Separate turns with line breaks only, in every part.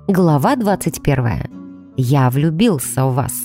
Глава 21. Я влюбился в вас.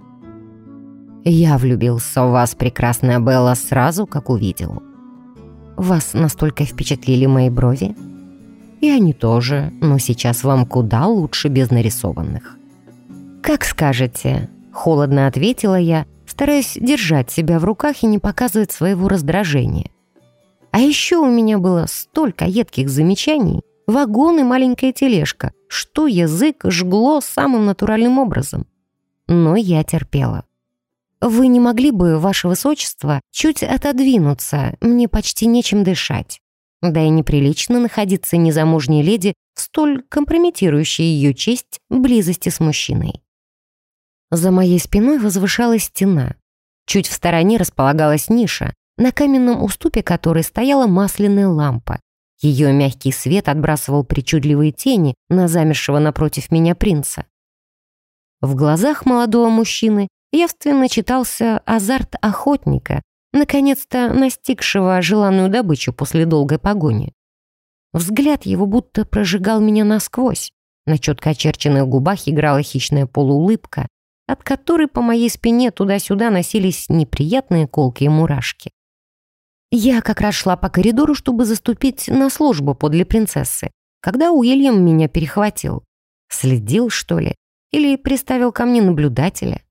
Я влюбился в вас, прекрасная Белла, сразу, как увидел. Вас настолько впечатлили мои брови? И они тоже, но сейчас вам куда лучше без нарисованных. Как скажете, холодно ответила я, стараясь держать себя в руках и не показывать своего раздражения. А еще у меня было столько едких замечаний, вагон и маленькая тележка, что язык жгло самым натуральным образом. Но я терпела. «Вы не могли бы, ваше высочество, чуть отодвинуться? Мне почти нечем дышать. Да и неприлично находиться незамужней леди в столь компрометирующей ее честь близости с мужчиной». За моей спиной возвышалась стена. Чуть в стороне располагалась ниша, на каменном уступе которой стояла масляная лампа. Ее мягкий свет отбрасывал причудливые тени на замершего напротив меня принца. В глазах молодого мужчины явственно читался азарт охотника, наконец-то настигшего желанную добычу после долгой погони. Взгляд его будто прожигал меня насквозь. На четко очерченных губах играла хищная полуулыбка, от которой по моей спине туда-сюда носились неприятные колкие мурашки. Я как раз шла по коридору, чтобы заступить на службу подле принцессы, когда Уильям меня перехватил. Следил, что ли? Или приставил ко мне наблюдателя?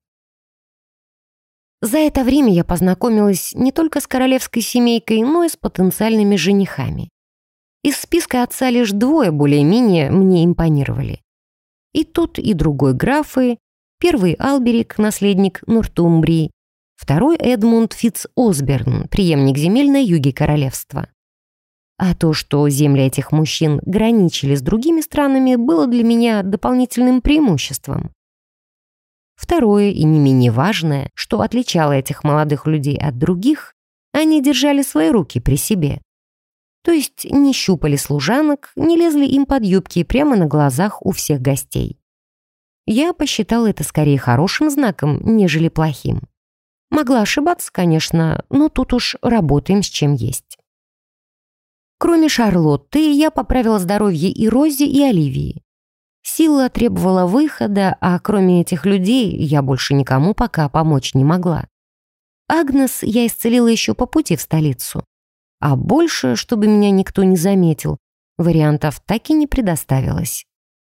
За это время я познакомилась не только с королевской семейкой, но и с потенциальными женихами. Из списка отца лишь двое более-менее мне импонировали. И тот, и другой графы. Первый Алберик, наследник Нортумбрии, второй Эдмунд Фитц-Осберн, преемник земель на юге королевства. А то, что земли этих мужчин граничили с другими странами, было для меня дополнительным преимуществом. Второе и не менее важное, что отличало этих молодых людей от других, они держали свои руки при себе. То есть не щупали служанок, не лезли им под юбки прямо на глазах у всех гостей. Я посчитала это скорее хорошим знаком, нежели плохим. Могла ошибаться, конечно, но тут уж работаем с чем есть. Кроме Шарлотты, я поправила здоровье и Рози, и Оливии. Сила требовала выхода, а кроме этих людей я больше никому пока помочь не могла. Агнес я исцелила еще по пути в столицу. А больше, чтобы меня никто не заметил, вариантов так и не предоставилось.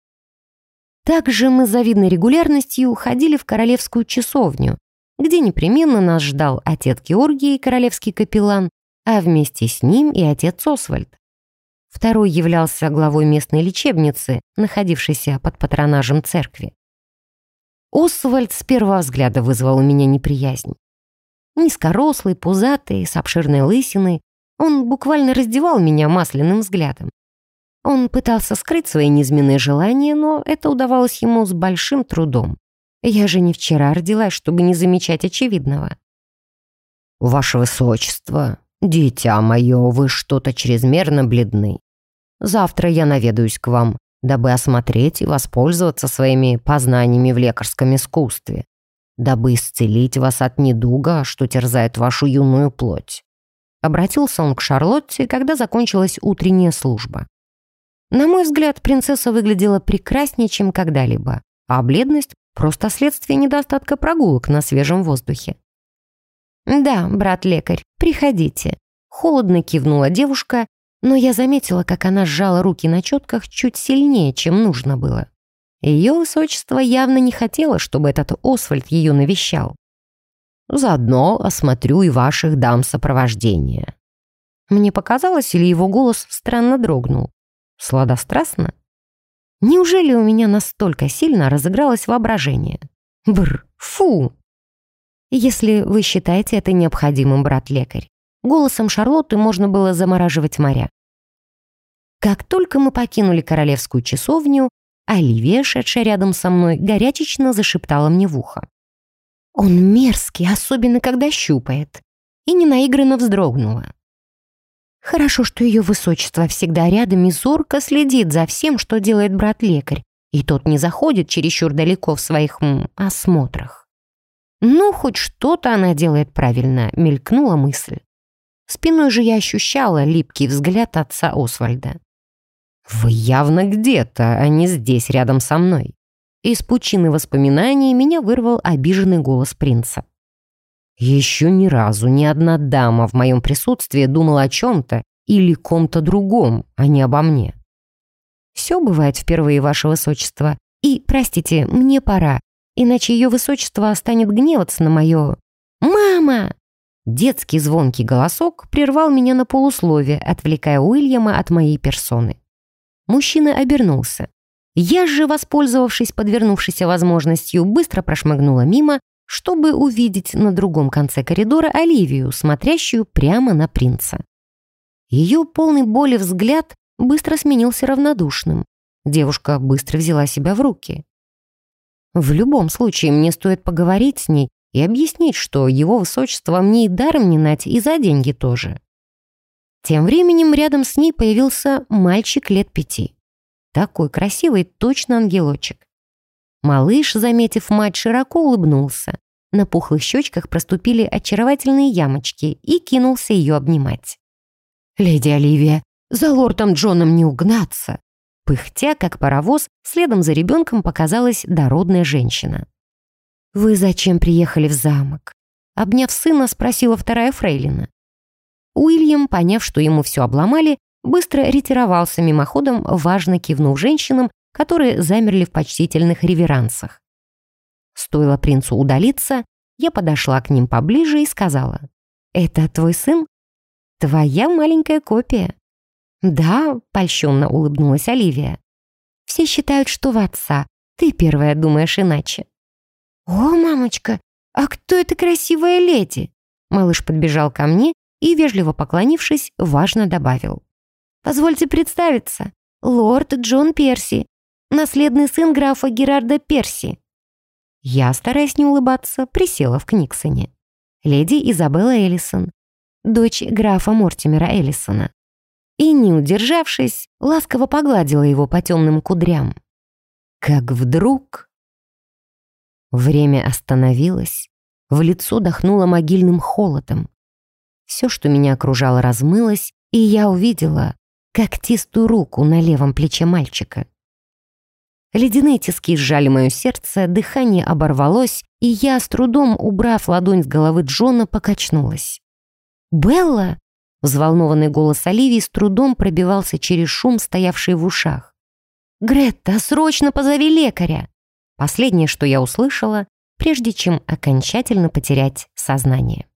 Также мы с завидной регулярностью ходили в королевскую часовню, где непременно нас ждал отец Георгий, королевский капеллан, а вместе с ним и отец Освальд. Второй являлся главой местной лечебницы, находившейся под патронажем церкви. Освальд с первого взгляда вызвал у меня неприязнь. Низкорослый, пузатый, с обширной лысиной, он буквально раздевал меня масляным взглядом. Он пытался скрыть свои низменные желания, но это удавалось ему с большим трудом. Я же не вчера родилась, чтобы не замечать очевидного. «Ваше высочество, дитя мое, вы что-то чрезмерно бледны. Завтра я наведаюсь к вам, дабы осмотреть и воспользоваться своими познаниями в лекарском искусстве, дабы исцелить вас от недуга, что терзает вашу юную плоть». Обратился он к Шарлотте, когда закончилась утренняя служба. На мой взгляд, принцесса выглядела прекраснее, чем когда-либо, а бледность — просто следствие недостатка прогулок на свежем воздухе. «Да, брат-лекарь, приходите», — холодно кивнула девушка, но я заметила, как она сжала руки на четках чуть сильнее, чем нужно было. Ее высочество явно не хотело, чтобы этот Освальд ее навещал. «Заодно осмотрю и ваших дам сопровождения». Мне показалось, или его голос странно дрогнул. Сладострастно? Неужели у меня настолько сильно разыгралось воображение? Бррр, фу! Если вы считаете это необходимым, брат-лекарь, голосом Шарлотты можно было замораживать моря. Как только мы покинули королевскую часовню, Оливия, шедшая рядом со мной, горячечно зашептала мне в ухо. «Он мерзкий, особенно когда щупает», и ненаигранно вздрогнула. Хорошо, что ее высочество всегда рядом и зорко следит за всем, что делает брат-лекарь, и тот не заходит чересчур далеко в своих осмотрах. Ну, хоть что-то она делает правильно, мелькнула мысль. Спиной же я ощущала липкий взгляд отца Освальда. Вы явно где-то, а не здесь, рядом со мной. Из пучины воспоминаний меня вырвал обиженный голос принца. Еще ни разу ни одна дама в моем присутствии думала о чем-то или ком-то другом, а не обо мне. Все бывает впервые, ваше высочество. И, простите, мне пора, иначе ее высочество станет гневаться на мое... «Мама!» Детский звонкий голосок прервал меня на полуслове, отвлекая Уильяма от моей персоны. Мужчина обернулся. Я же, воспользовавшись подвернувшейся возможностью, быстро прошмыгнула мимо, чтобы увидеть на другом конце коридора Оливию, смотрящую прямо на принца. Ее полный боли взгляд быстро сменился равнодушным. Девушка быстро взяла себя в руки. В любом случае, мне стоит поговорить с ней и объяснить, что его высочество мне и даром не нать, и за деньги тоже. Тем временем рядом с ней появился мальчик лет 5. Такой красивый, точно ангелочек. Малыш, заметив мать, широко улыбнулся. На пухлых щечках проступили очаровательные ямочки и кинулся ее обнимать. «Леди Оливия, за лордом Джоном не угнаться!» Пыхтя, как паровоз, следом за ребенком показалась дородная женщина. «Вы зачем приехали в замок?» Обняв сына, спросила вторая фрейлина. Уильям, поняв, что ему все обломали, быстро ретировался мимоходом, важно кивнув женщинам, которые замерли в почтительных реверансах. Стоило принцу удалиться, я подошла к ним поближе и сказала: «Это твой сын? Твоя маленькая копия». «Да», — польщенно улыбнулась Оливия. «Все считают, что в отца. Ты первая думаешь иначе». «О, мамочка, а кто эта красивая леди?» Малыш подбежал ко мне и, вежливо поклонившись, важно добавил: «Позвольте представиться, лорд Джон Перси, наследный сын графа Герарда Перси». Я, стараясь не улыбаться, присела в Книксоне. Леди Изабелла Эллисон, дочь графа Мортимера Эллисона. И, не удержавшись, ласково погладила его по темным кудрям. Как вдруг... Время остановилось, в лицо дохнуло могильным холодом. Все, что меня окружало, размылось, и я увидела когтистую руку на левом плече мальчика. Ледяные тиски сжали мое сердце, дыхание оборвалось, и я, с трудом убрав ладонь с головы Джона, покачнулась. «Белла!» — взволнованный голос Оливии с трудом пробивался через шум, стоявший в ушах. «Гретта, срочно позови лекаря!» Последнее, что я услышала, прежде чем окончательно потерять сознание.